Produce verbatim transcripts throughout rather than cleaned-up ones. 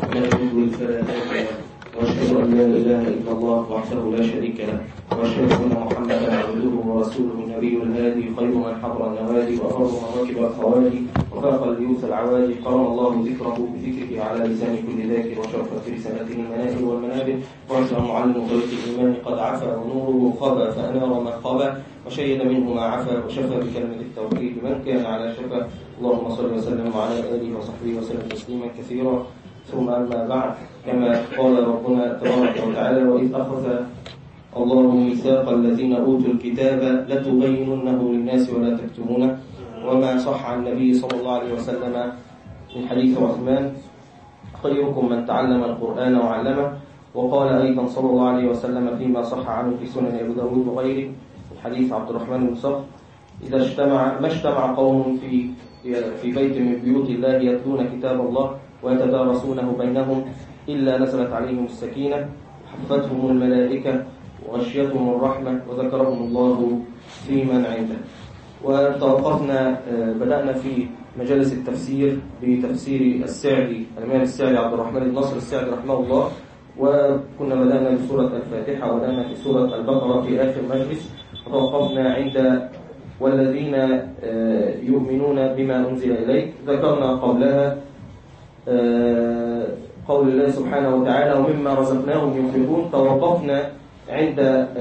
لا يضل فلا هادي له واشهد ان لا اله الا الله وحده لا شريك له واشهد ان محمدا عبده ورسوله النبي الهادي خير من حضر النوادي وافر من ركب الخوالي وفاق اليوث العوالي قرن الله ذكره بذكره على لسان كل ذاكر وشرف في رسالته المناهل والمنابر واشهد معلم طريق الايمان قد عفا ونوره خبا فانار ما خبا وشيد منه ما عفا وشفى بكلمه التوحيد من كان على شفا. اللهم صل وسلم على اله وصحبه وسلم تسليما كثيرا. ثم أما بعد، كما قال ربنا تبارك وتعالى: وإذ أخذ الله ميثاق الذين أوتوا الكتاب لتبيننه للناس ولا تكتمونه. وما صح عن النبي صلى الله عليه وسلم من حديث عثمان: خيركم من تعلم القرآن وعلمه. وقال أيضا صلى الله عليه وسلم فيما صح عنه في سنن أبي داود وغيره من حديث عبد الرحمن بن صخر: إذا اجتمع ما اجتمع قوم في في بيت من بيوت الله يتلون كتاب الله ويتدارسونه بينهم إلا نزلت عليهم السكينة حفتهم الملائكة وغشيتهم الرحمة وذكرهم الله في من عنده. وتوقفنا بدأنا في مجالس التفسير بتفسير السعدي الإمام السعدي عبد الرحمن بن ناصر السعدي رحمه الله، وكنا بدأنا بسورة الفاتحة وبدأنا في سورة البقرة في آخر مجلس، وتوقفنا عند والذين يؤمنون بما أنزل إليك. ذكرنا قبلها قول الله سبحانه وتعالى: ومما رزقناهم ينفقون. توقفنا عند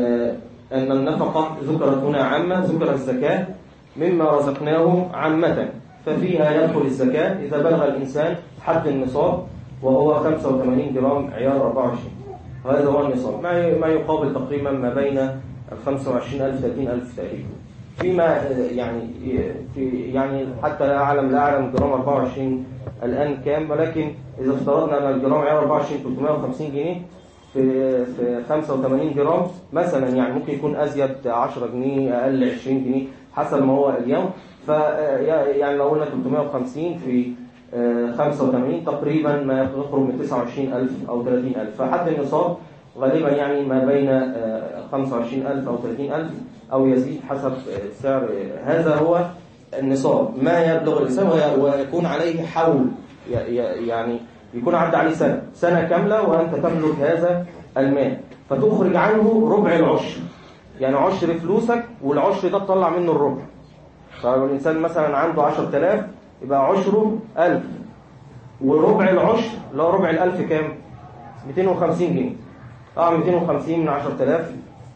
أن النفقة ذكرت هنا عامة، ذكر الزكاة مما رزقناهم عامة، ففيها يدخل الزكاة إذا بلغ الإنسان حد النصاب وهو خمسة وثمانين جرام عيار أربعة وعشرين، هذا هو النصاب، ما يقابل تقريبا ما بين خمسة وعشرين ألف ثلاثين ألف تقريبا. فيما يعني في يعني حتى لا أعلم لا أعلم جرام أربعة وعشرين الآن كام، ولكن إذا افترضنا أن الجرام عيار أربعة وعشرين ثلاثمائة وخمسين جنيه في في خمسة وثمانين جرام مثلا، يعني ممكن يكون أزيد عشرة جنيه أقل عشرين جنيه حسب ما هو اليوم. فيعني لو قلنا ثلاثمائة وخمسين في خمسة وثمانين تقريبا ما يقرب من تسعة وعشرين ألف أو ثلاثين ألف، فحد النصاب غالبا يعني ما بين خمسة وعشرين ألف أو ثلاثين ألف أو يزيد حسب سعر. هذا هو النصاب، ما يبلغ الإنسان ويكون عليه حول، يعني يكون عدى عليه سنة سنة كاملة وأنت تملك هذا المال، فتخرج عنه ربع العشر، يعني عشر فلوسك والعشر ده تطلع منه الربع. فلو الإنسان مثلا عنده عشرة آلاف يبقى عشره ألف، وربع العشر اللي هو ربع الألف كام؟ مئتين وخمسين جنيه. اه مئتين وخمسين من عشرة آلاف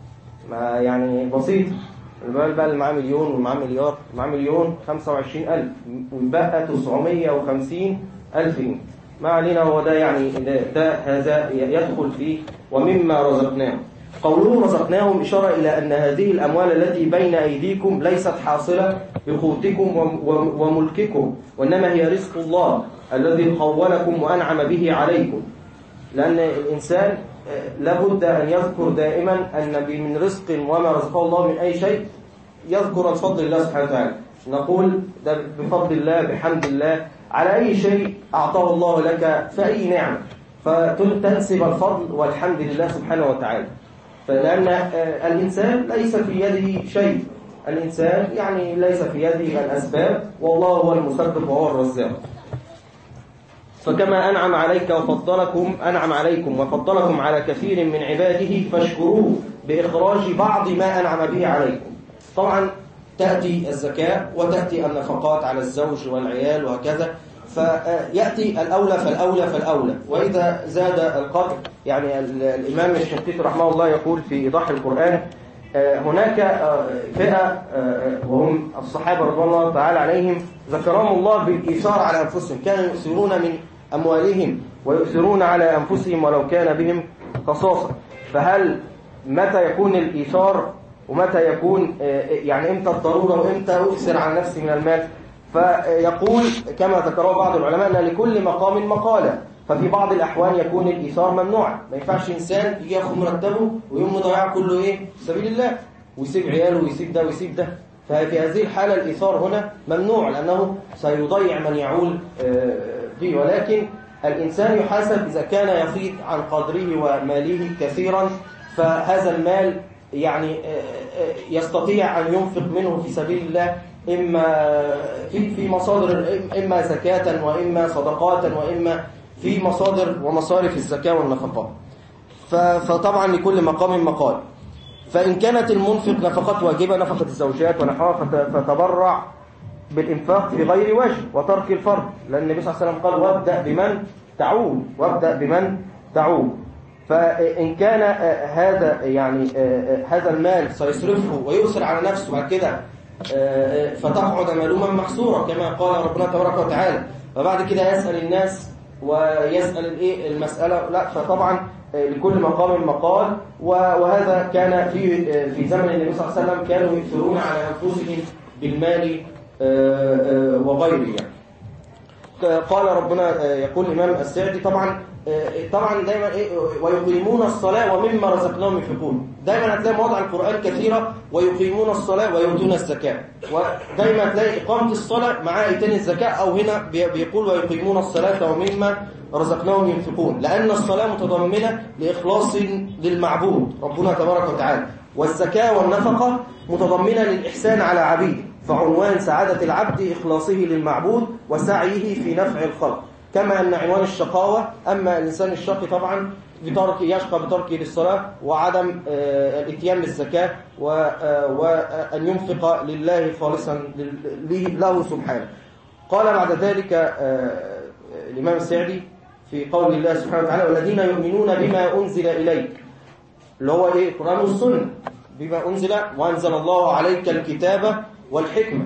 ما يعني بسيط. البال بقى اللي معاه مليون ومعاه مليار، معاه مليون خمسة وعشرين ألف ويبقى تسعمائة وخمسين ألف جنيه. ما علينا، هو ده يعني ده, ده هذا يدخل فيه ومما رزقناهم. قوله رزقناهم إشارة إلى أن هذه الأموال التي بين أيديكم ليست حاصلة بقوتكم وملككم، وإنما هي رزق الله الذي خولكم وأنعم به عليكم. لأن الإنسان لابد أن يذكر دائما أن من رزق وما رزقه الله من أي شيء يذكر الفضل الله سبحانه وتعالى. نقول ده بفضل الله بحمد الله على أي شيء أعطاه الله لك فأي نعمة، فتنسب الفضل والحمد لله سبحانه وتعالى. فلأن الإنسان ليس في يده شيء، الإنسان يعني ليس في يده الأسباب، والله هو المسبب وهو الرزاق. فكما أنعم عليك وفضلكم أنعم عليكم وفضلكم على كثير من عباده فاشكروه بإخراج بعض ما أنعم به عليكم. طبعا تأتي الزكاة وتأتي النفقات على الزوج والعيال وهكذا، فيأتي الأولى فالأولى فالأولى. وإذا زاد القدر، يعني الإمام الشنقيطي رحمه الله يقول في إيضاح القرآن: هناك فئة وهم الصحابة رضي الله تعالى عليهم ذكرهم الله بالإيثار على أنفسهم، كانوا يؤثرون من أموالهم ويؤثرون على أنفسهم ولو كان بهم خصاصة. فهل متى يكون الإيثار ومتى يكون يعني إمتى الضرورة وإمتى أؤثر على نفسي من المال؟ فيقول كما ذكره بعض العلماء أن لكل مقام مقالة، ففي بعض الأحوال يكون الإيثار ممنوع. ما ينفعش إنسان يجي ياخد مرتبه ويوم مضيع كله إيه سبيل الله ويسيب عياله ويسيب ده ويسيب ده، ففي هذه الحالة الإيثار هنا ممنوع لأنه سيضيع من يعول فيه. ولكن الإنسان يحاسب إذا كان يفيض عن قدره وماله كثيرا، فهذا المال يعني يستطيع أن ينفق منه في سبيل الله، إما في في مصادر، إما زكاة وإما صدقات وإما في مصادر ومصارف الزكاة والنفقات. فطبعا لكل مقام مقال. فإن كانت المنفق نفقات واجبة نفقة الزوجات ونحوها فتبرع بالإنفاق في غير وجه وترك الفرض، لأن النبي صلى الله عليه وسلم قال وابدأ بمن تعول وابدأ بمن تعول. فإن كان هذا يعني هذا المال سيصرفه ويؤثر على نفسه بعد كده فتقعد ملوما محصورا كما قال ربنا تبارك وتعالى، فبعد كده يسأل الناس ويسأل الايه المسألة، لا فطبعا لكل مقام مقال. وهذا كان في في زمن النبي صلى الله عليه وسلم كانوا يؤثرون على أنفسهم بالمال وغيره يعني. قال ربنا يقول الإمام السعدي طبعا طبعا دايما ايه ويقيمون الصلاة ومما رزقناهم ينفقون، دايما هتلاقي مواضع القرآن كثيرة ويقيمون الصلاة ويؤتون الزكاة، ودايما هتلاقي إقامة الصلاة مع إيتان الزكاة، أو هنا بيقول ويقيمون الصلاة ومما رزقناهم ينفقون، لأن الصلاة متضمنة لإخلاص للمعبود ربنا تبارك وتعالى، والزكاة والنفقة متضمنة للإحسان على عبيده، فعنوان سعادة العبد إخلاصه للمعبود وسعيه في نفع الخلق، كما أن عنوان الشقاوة أما الإنسان الشقي طبعا بترك يشقى بتركه للصلاة وعدم الاتيان بالزكاة وأن ينفق لله خالصا له سبحانه. قال بعد ذلك الإمام السعدي في قول الله سبحانه وتعالى والذين يؤمنون بما أنزل إليك، اللي هو إيه القرآن والسنة، بما أنزل وأنزل الله عليك الكتاب والحكمة،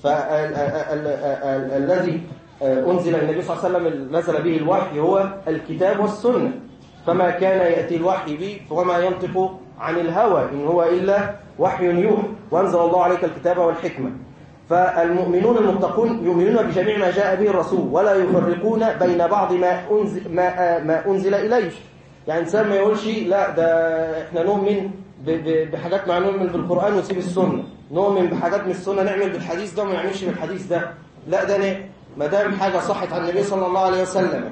فالذي أنزل النبي صلى الله عليه وسلم نزل به الوحي هو الكتاب والسنة، فما كان يأتي الوحي به وما ينطق عن الهوى إن هو إلا وحي يوحى، وأنزل الله عليك الكتاب والحكمة. فالمؤمنون المتقون يؤمنون بجميع ما جاء به الرسول ولا يفرقون بين بعض ما أنزل, ما ما أنزل إليه. يعني إنسان ما يقولش لا ده إحنا نؤمن بحاجات ما نؤمن بالقرآن ونسيب السنة، نؤمن بحاجات من السنة نعمل بالحديث ده وما نعملش بالحديث ده، لا ده ما دام حاجة صحت عن النبي صلى الله عليه وسلم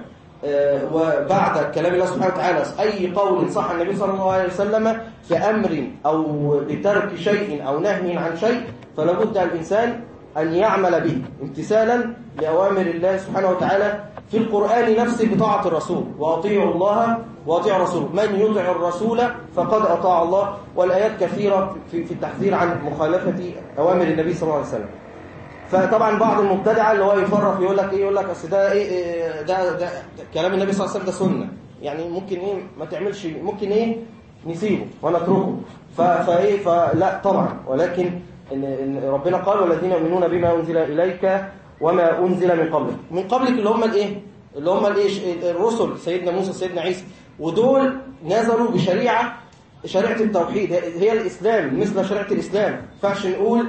وبعد كلام الله سبحانه وتعالى أي قول صح النبي صلى الله عليه وسلم في أمر أو لترك شيء أو نهي عن شيء، فلا بد الإنسان أن يعمل به امتثالا لأوامر الله سبحانه وتعالى في القرآن نفسه بطاعة الرسول، وأطيعوا الله وأطيعوا الرسول، من يطع الرسول فقد أطاع الله، والآيات كثيرة في التحذير عن مخالفة أوامر النبي صلى الله عليه وسلم. فطبعا بعض المبتدعه اللي هو يفرق يقول لك ايه يقول لك اصل ده ايه ده, ده ده كلام النبي صلى الله عليه وسلم ده سنه، يعني ممكن ايه ما تعملش، ممكن ايه نسيبه ونتركه، فايه فلا طبعا، ولكن إن, ان ربنا قال والذين يؤمنون بما انزل اليك وما انزل من قبلك، من قبلك اللي هم الايه اللي هم الايه الرسل سيدنا موسى سيدنا عيسى، ودول نزلوا بشريعه شريعه التوحيد هي الاسلام مثل شريعه الاسلام، ما ينفعش نقول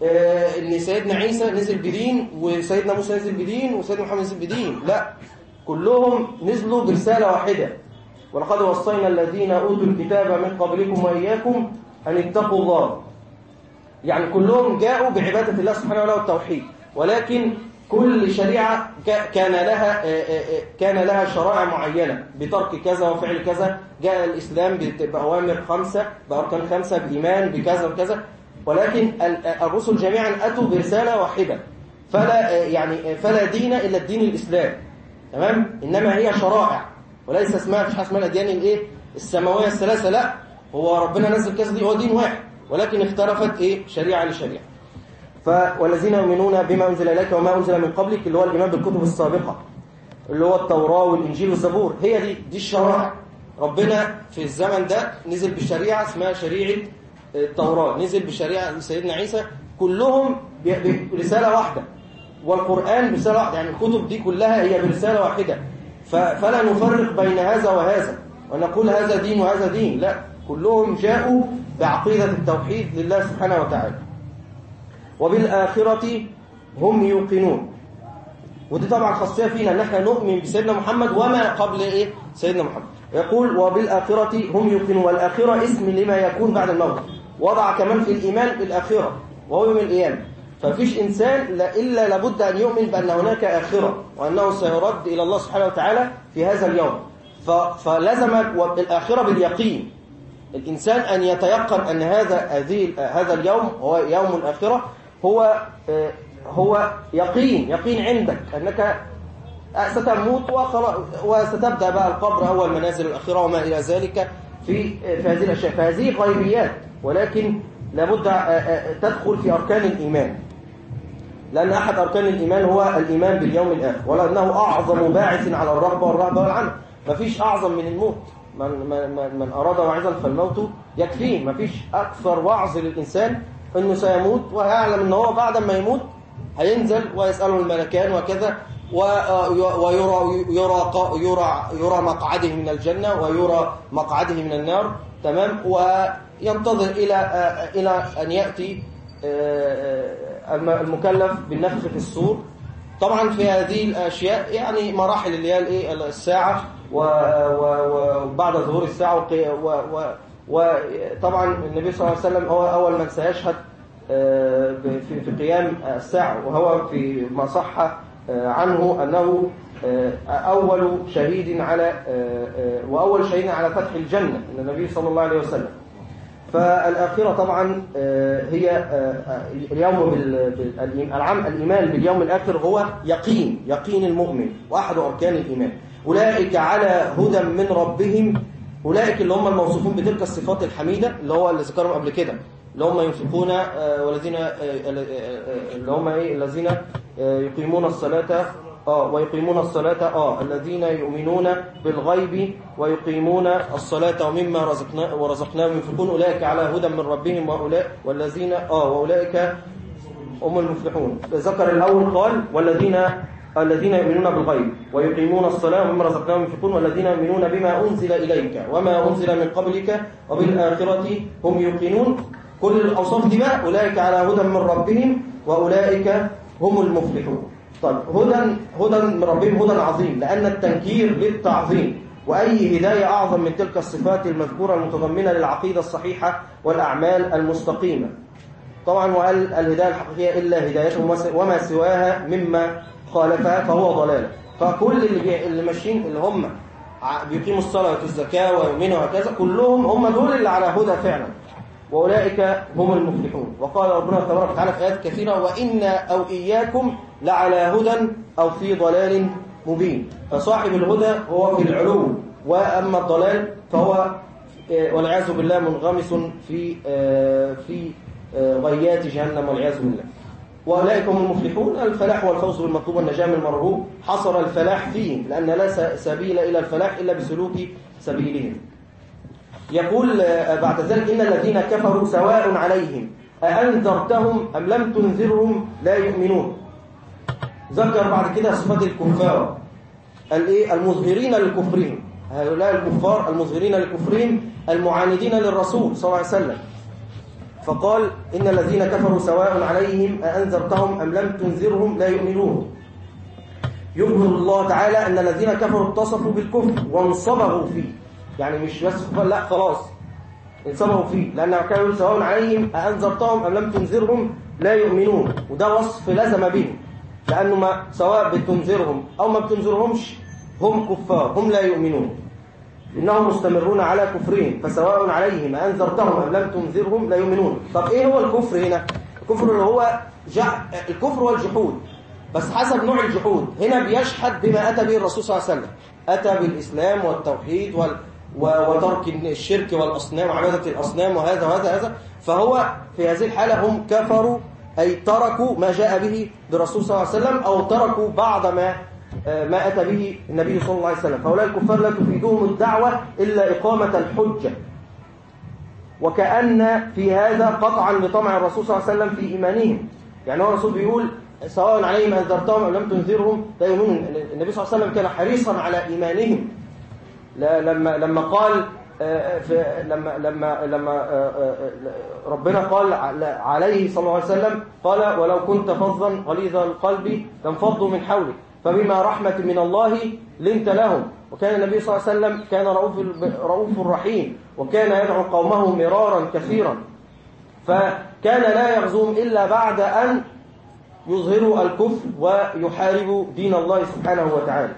ان سيدنا عيسى نزل بدين وسيدنا موسى نزل بدين وسيدنا محمد نزل بدين، لا كلهم نزلوا برسالة واحدة، ولقد وصينا الذين أوتوا الكتاب من قبلكم وإياكم أن اتقوا الله، يعني كلهم جاءوا بعبادة الله سبحانه وتعالى والتوحيد، ولكن كل شريعة كان لها كان لها شرائع معينة بترك كذا وفعل كذا. جاء الإسلام بأوامر خمسة بأركان خمسة بإيمان بكذا وكذا، ولكن الرسل جميعا أتوا برسالة واحدة، فلا يعني فلا دين إلا الدين الإسلام، تمام؟ إنما هي شرائع وليس اسمها مش اسمها الأديان الإيه السماوية الثلاثة، لا هو ربنا نزل كذا دي هو دين واحد، ولكن اختلفت إيه شريعة لشريعة. فوالذين يؤمنون بما أنزل إليك وما أنزل من قبلك اللي هو الإيمان بالكتب السابقة اللي هو التوراة والإنجيل والزبور، هي دي دي الشرائع. ربنا في الزمن ده نزل بشريعة اسمها شريعة التوراة، نزل بشريعة سيدنا عيسى، كلهم برسالة واحدة، والقرآن برسالة واحدة، يعني الكتب دي كلها هي برسالة واحدة، فلا نفرق بين هذا وهذا ونقول هذا دين وهذا دين، لا كلهم جاءوا بعقيدة التوحيد لله سبحانه وتعالى. وبالآخرة هم يوقنون، ودي طبعا خاصية فينا ان احنا نؤمن بسيدنا محمد وما قبل ايه سيدنا محمد. يقول وبالآخرة هم يوقنون، والآخرة اسم لما يكون بعد الموت، وضع كمان في الإيمان بالآخرة وهو يوم القيامة، ففيش إنسان إلا لابد أن يؤمن بأن هناك آخرة وأنه سيرد إلى الله سبحانه وتعالى في هذا اليوم، فلازم الآخرة باليقين، الإنسان أن يتيقن أن هذا هذا اليوم هو يوم الآخرة، هو هو يقين يقين عندك أنك ستموت وستبدأ بقى القبر أول منازل الأخيرة وما إلى ذلك في في هذه الأشياء. فهذه غيبيات، ولكن لابد تدخل في أركان الإيمان، لأن أحد أركان الإيمان هو الإيمان باليوم الآخر، ولأنه أعظم باعث على الرغبة والرهبة والعنف. مفيش أعظم من الموت. من, من, من أراد وعظا فالموت يكفيه. مفيش أكثر وعظ للإنسان أنه سيموت ويعلم أنه هو بعد ما يموت هينزل ويسأله الملكان وكذا، ويرى يرى يرى يرى مقعده من الجنة ويرى مقعده من النار، تمام، وينتظر إلى إلى أن يأتي المكلف بالنفخ في الصور. طبعا في هذه الأشياء يعني مراحل اللي هي الايه الساعة وبعد ظهور الساعة، وطبعا النبي صلى الله عليه وسلم هو أول من سيشهد في قيام الساعة، وهو في ما صح عنه أنه أول شهيد على وأول شهيد على فتح الجنة النبي صلى الله عليه وسلم. فالآخرة طبعا هي اليوم العام. الإيمان باليوم الآخر هو يقين يقين المؤمن وأحد أركان الإيمان. أولئك على هدى من ربهم، أولئك اللي هم الموصوفون بتلك الصفات الحميدة اللي هو اللي ذكرهم قبل كده، اللي هم ينفقون والذين اللي هم ايه الذين يقيمون الصلاة اه ويقيمون الصلاة اه الذين يؤمنون بالغيب ويقيمون الصلاة ومما رزقنا ورزقناهم ينفقون، أولئك على هدى من ربهم وأولئك والذين اه وأولئك هم المفلحون. ذكر الأول قال والذين الذين يؤمنون بالغيب ويقيمون الصلاة ومما رزقناهم ينفقون والذين يؤمنون بما أنزل إليك وما أنزل من قبلك وبالآخرة هم يوقنون. كل الأوصاف دي بقى أولئك على هدى من ربهم وأولئك هم المفلحون. طيب هدى هدى من ربهم هدى عظيم، لأن التنكير للتعظيم، وأي هداية أعظم من تلك الصفات المذكورة المتضمنة للعقيدة الصحيحة والأعمال المستقيمة. طبعا وقال الهداية الحقيقية إلا هدايته وما سواها مما خالفها فهو ضلالة. فكل اللي اللي ماشيين اللي هم بيقيموا الصلاة والزكاة ويؤمنوا وكذا كلهم هم دول اللي على هدى فعلا، وأولئك هم المفلحون. وقال ربنا تبارك وتعالى في آيات كثيرة وإنا أو إياكم لعلى هدى أو في ضلال مبين. فصاحب الهدى هو في العلو، وأما الضلال فهو والعياذ بالله منغمس في في غيات جهنم والعياذ بالله. وأولئك هم المفلحون. الفلاح والفوز بالمطلوب والنجاة من المرهوب حصر الفلاح فيه، لأن لا سبيل إلى الفلاح إلا بسلوك سبيلهم. يقول بعد ذلك إن الذين كفروا سواء عليهم أأنذرتهم أم لم تنذرهم لا يؤمنون. ذكر بعد كده صفات الكفار المظهرين لكفرهم، هؤلاء الكفار المظهرين لكفرهم المعاندين للرسول صلى الله عليه وسلم. فقال إن الذين كفروا سواء عليهم أأنذرتهم أم لم تنذرهم لا يؤمنون. يخبر الله تعالى أن الذين كفروا اتصفوا بالكفر وانصبغوا فيه، يعني مش بس لا خلاص انصبغوا فيه، لأن كانوا سواء عليهم أأنذرتهم أم لم تنذرهم لا يؤمنون، وده وصف لزم به، لأنه ما سواء بتنذرهم أو ما بتنذرهمش هم كفار هم لا يؤمنون، إنهم مستمرون على كفرهم. فسواء عليهم أنذرتهم أم لم تنذرهم لا يؤمنون. طب إيه هو الكفر هنا؟ الكفر اللي هو جح... الكفر هو الجحود، بس حسب نوع الجحود. هنا بيشحد بما أتى به الرسول صلى الله عليه وسلم، أتى بالإسلام والتوحيد وال... وترك الشرك والأصنام وعبادة الأصنام وهذا وهذا هذا. فهو في هذه الحالة هم كفروا، أي تركوا ما جاء به الرسول صلى الله عليه وسلم، أو تركوا بعض ما ما أتى به النبي صلى الله عليه وسلم. فهؤلاء الكفار لا تفيدهم الدعوة إلا إقامة الحجة، وكأن في هذا قطعا لطمع الرسول صلى الله عليه وسلم في إيمانهم. يعني هو الرسول بيقول سواء عليهم أنذرتهم أو لم تنذرهم لا يؤمنون. النبي صلى الله عليه وسلم كان حريصا على إيمانهم، لما لما قال في لما لما لما ربنا قال عليه صلى الله عليه وسلم قال ولو كنت فظا غليظ القلب لانفضوا من حولك فبما رحمة من الله لنت لهم. وكان النبي صلى الله عليه وسلم كان رؤوف رؤوف رحيم، وكان يدعو قومه مرارا كثيرا، فكان لا يغزوهم إلا بعد أن يظهروا الكفر ويحاربوا دين الله سبحانه وتعالى.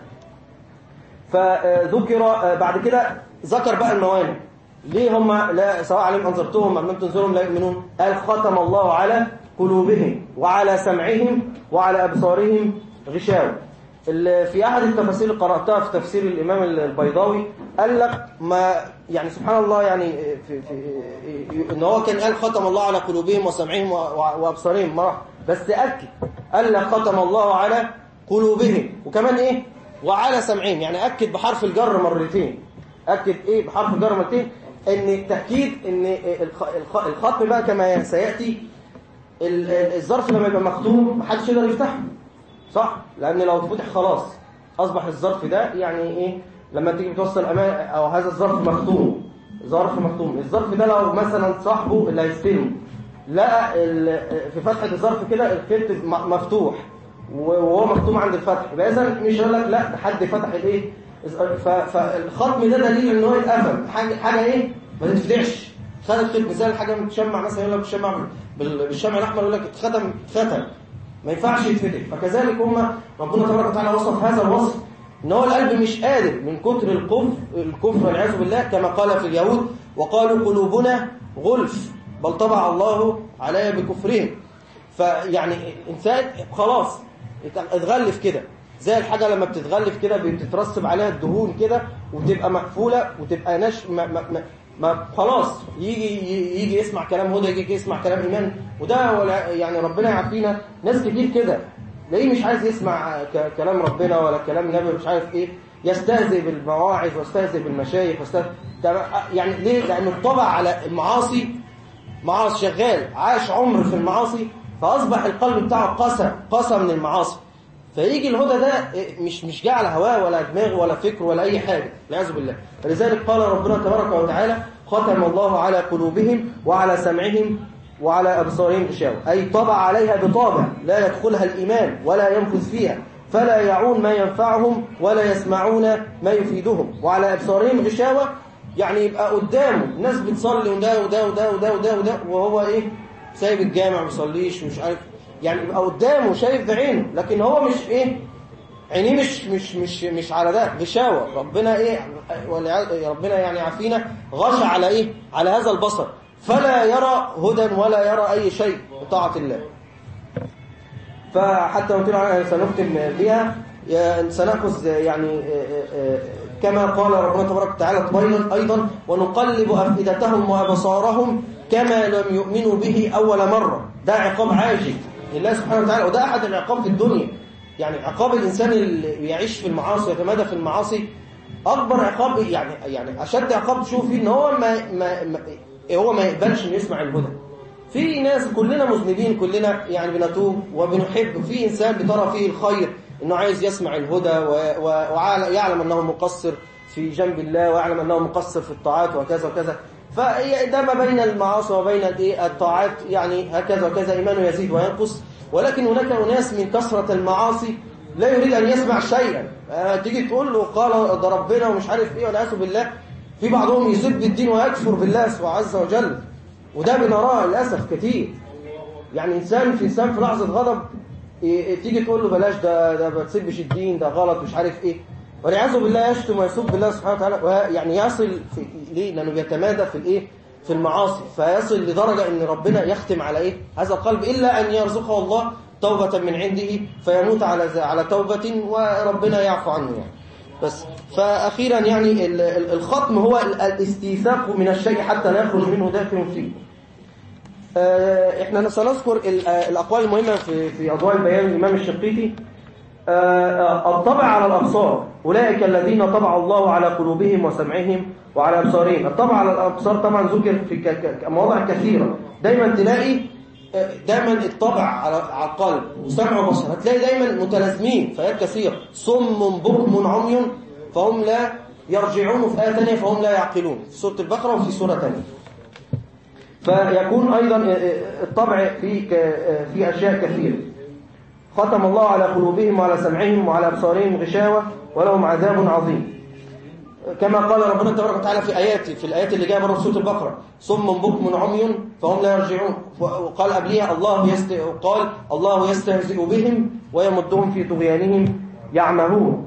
فذكر بعد كده ذكر بقى الموانع ليه هم لا سواء عليهم أنذرتهم أم لم تنذرهم لا يؤمنون. قال ختم الله على قلوبهم وعلى سمعهم وعلى أبصارهم غشاوة. في أحد التفاسير اللي قرأتها في تفسير الإمام البيضاوي قال لك ما يعني سبحان الله يعني في في إن هو كان قال ختم الله على قلوبهم وسمعهم وأبصارهم مرة، بس أكد قال لك ختم الله على قلوبهم وكمان إيه وعلى سمعهم، يعني أكد بحرف الجر مرتين، أكد إيه بحرف الجر مرتين، إن تأكيد إن الختم بقى كما سيأتي الظرف لما يبقى مختوم محدش يقدر يفتحه، صح؟ لأن لو فتح خلاص أصبح الظرف ده يعني إيه لما تيجي بتوصل أمان أو هذا الظرف مختوم، ظرف مختوم، الظرف ده لو مثلا صاحبه اللي هيستلم لقى في فتحة الظرف كده الخيط مفتوح وهو مختوم عند الفتح، يبقى إذا مش يقول لك لا حد فتح الإيه، فالختم ده دليل إن هو يتقفل، حاجة حاجة إيه ما تتفتحش. خد الخيط مثال حاجة متشمع مثلا يقول لك بتشمع بالشمع الأحمر يقول لك اتختم اتختم ما ينفعش يتفتح، فكذلك هم ربنا تبارك وتعالى وصف هذا الوصف ان هو القلب مش قادر من كتر الكفر الكفر والعياذ بالله، كما قال في اليهود وقالوا قلوبنا غلف بل طبع الله عليها بكفرهم. فيعني الانسان خلاص اتغلف كده زي الحاجه لما بتتغلف كده بتترسب عليها الدهون كده وتبقى مقفوله وتبقى نش ما ما ما ما خلاص يجي يجي يسمع كلام هدى، يجي يسمع كلام ايمان، وده يعني ربنا يعافينا. ناس كتير كده ليه مش عايز يسمع كلام ربنا ولا كلام النبي مش عارف ايه، يستهزئ بالمواعظ ويستهزئ بالمشايخ ويستهزئ يعني ليه؟ لانه طبع على المعاصي، معاصي شغال عاش عمر في المعاصي فاصبح القلب بتاعه قسى قسى من المعاصي، فيجي الهدى ده مش مش جاء على هواه ولا دماغ ولا فكر ولا اي حاجه والعياذ بالله. فلذلك قال ربنا تبارك وتعالى ختم الله على قلوبهم وعلى سمعهم وعلى أبصارهم غشاوة، أي طبع عليها بطابع لا يدخلها الإيمان ولا ينفذ فيها، فلا يعون ما ينفعهم ولا يسمعون ما يفيدهم. وعلى أبصارهم غشاوة يعني يبقى قدامه ناس بتصلي وده وده وده وده وده وده وهو إيه سايب الجامع ما بيصليش ومش عارف، يعني يبقى قدامه شايف بعينه لكن هو مش إيه عينيه مش مش مش مش على ده غشاوة. ربنا إيه ربنا يعني عافينا غشى على إيه على هذا البصر، فلا يرى هدى ولا يرى أي شيء بطاعة الله. فحتى نطلع سنختم بها سنأخذ يعني كما قال ربنا تبارك وتعالى أيضا ونقلب أفئدتهم وأبصارهم كما لم يؤمنوا به أول مرة. ده عقاب عاجل لله سبحانه وتعالى، وده أحد العقاب في الدنيا. يعني عقاب الإنسان اللي يعيش في المعاصي ويتمادى في المعاصي أكبر عقاب، يعني يعني أشد عقاب تشوف فيه إن هو ما, ما, ما هو ما يقبلش إنه يسمع الهدى. في ناس كلنا مذنبين كلنا يعني بنتوب وبنحب، في إنسان بترى فيه الخير إنه عايز يسمع الهدى ويعلم أنه مقصر في جنب الله ويعلم أنه مقصر في الطاعات وكذا وكذا، فده ما بين المعاصي وبين الطاعات يعني هكذا وكذا إيمانه يزيد وينقص. ولكن هناك أناس من كثرة المعاصي لا يريد أن يسمع شيئا، تيجي تقول له قال ده ربنا ومش عارف إيه والعياذ بالله، في بعضهم يسب الدين ويكفر بالله عز وجل، وده بنراه للأسف كتير. يعني إنسان في إنسان في لحظة غضب تيجي تقول له بلاش ده ده ما تسبش الدين ده غلط مش عارف إيه، والعياذ بالله يشتم ويسب بالله سبحانه وتعالى، يعني يصل في ليه؟ لأنه بيتمادى في الإيه في المعاصي، فيصل لدرجة إن ربنا يختم على إيه هذا القلب إلا أن يرزقه الله توبة من عنده فيموت على على توبة وربنا يعفو عنه يعني. بس فأخيرا يعني الختم هو الاستيثاق من الشيء حتى لا يخرج منه داخل فيه. احنا سنذكر الأقوال المهمة في في أضواء البيان الإمام الشنقيطي. الطبع على الأبصار أولئك الذين طبع الله على قلوبهم وسمعهم وعلى أبصارهم. الطبع على الأبصار طبعا ذكر في مواضع كثيرة، دايما تلاقي دايما الطبع على القلب وسمع وبصر هتلاقي دايما متلازمين في آيات كثيرة، صم بكم عمي فهم لا يرجعون، في آية ثانية فهم لا يعقلون في سورة البقرة وفي سورة ثانية. فيكون أيضا الطبع في في أشياء كثيرة. ختم الله على قلوبهم وعلى سمعهم وعلى أبصارهم غشاوة ولهم عذاب عظيم، كما قال ربنا تبارك وتعالى في آيات في الآيات اللي جايه بره سورة البقرة، صم بكم عمي فهم لا يرجعون. وقال قبلها الله يست... قال الله يستهزئ بهم ويمدهم في طغيانهم يعمهون.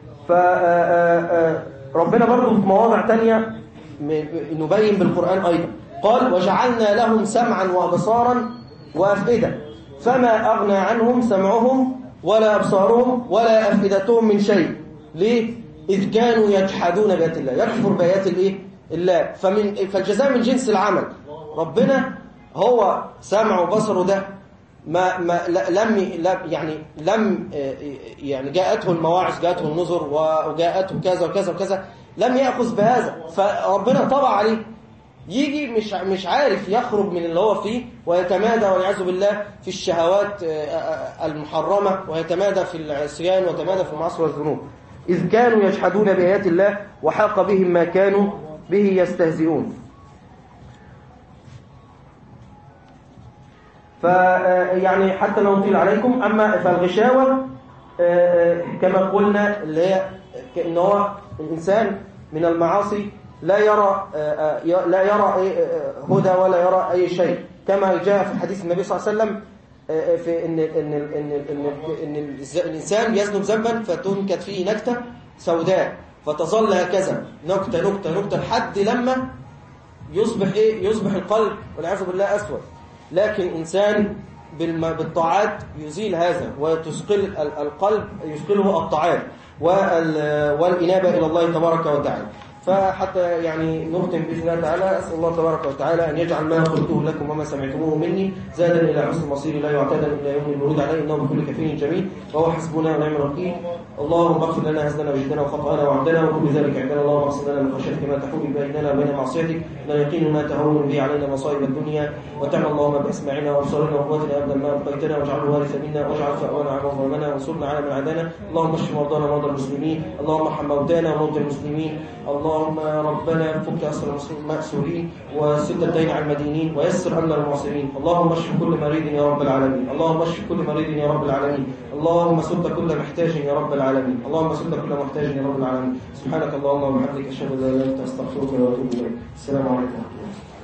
فربنا برضو في مواضع تانية نبين بالقرآن أيضا قال وجعلنا لهم سمعا وأبصارا وأفئدة فما أغنى عنهم سمعهم ولا أبصارهم ولا أفئدتهم من شيء. ليه؟ إذ كانوا يجحدون بآيات الله، يكفر بآيات الإيه؟ الله. فمن فالجزاء من جنس العمل. ربنا هو سمع وبصره ده ما ما لم يعني لم يعني جاءته المواعظ، جاءته النذر، وجاءته كذا وكذا وكذا، لم يأخذ بهذا، فربنا طبع عليه. يجي مش مش عارف يخرج من اللي هو فيه، ويتمادى والعياذ بالله في الشهوات المحرمة، ويتمادى في العصيان، ويتمادى في المعاصي والذنوب. إذ كانوا يجحدون بآيات الله وحاق بهم ما كانوا به يستهزئون. فيعني حتى لو نطيل عليكم، أما فالغشاوة كما قلنا اللي هي كأنه هو الإنسان من المعاصي لا يرى لا يرى هدى ولا يرى أي شيء، كما جاء في حديث النبي صلى الله عليه وسلم في إن إن إن إن, إن الإنسان يذنب ذنبا فتنكت فيه نكتة سوداء، فتظل هكذا نكتة نكتة نكتة لحد لما يصبح إيه؟ يصبح القلب والعياذ بالله أسود. لكن إنسان بالطاعات يزيل هذا وتثقل القلب، يثقله الطاعات والإنابة إلى الله تبارك وتعالى. فحتى يعني نختم بإذن الله تعالى، أسأل الله تبارك وتعالى أن يجعل ما قلته لكم وما سمعتموه مني زادا إلى حسن المصير لا يعتاد إلا يوم المولود عليه، إنه بكل كفيل جميل وهو حسبنا ونعم الوكيل. اللهم اغفر لنا هزلنا بجدنا وخطأنا وعمدنا وكل ذلك عندنا. اللهم اغفر لنا من خشيتك ما تحول بيننا وبين معصيتك، لا يقين ما تهون به علينا مصائب الدنيا، وتعالى اللهم بأسماعنا وأبصارنا وقوتنا أبدا ما أبقيتنا، واجعله الوارث منا، واجعل ثأرنا على من ظلمنا، وانصرنا على من عادانا. اللهم اشف مرضانا ومرضى المسلمين، اللهم ارحم موتانا وموتى المسلمين، اللهم ربنا فك أسر المأسورين وسد الدين على المدينين ويسر أمر المعسرين. اللهم اشف كل مريض يا رب العالمين، اللهم اشف كل مريض يا رب العالمين، اللهم سد كل محتاج يا رب العالمين، اللهم سد كل محتاج يا رب العالمين. سبحانك اللهم وبحمدك، أشهد أن لا إله إلا أنت، أستغفرك وأتوب إليك. السلام عليكم.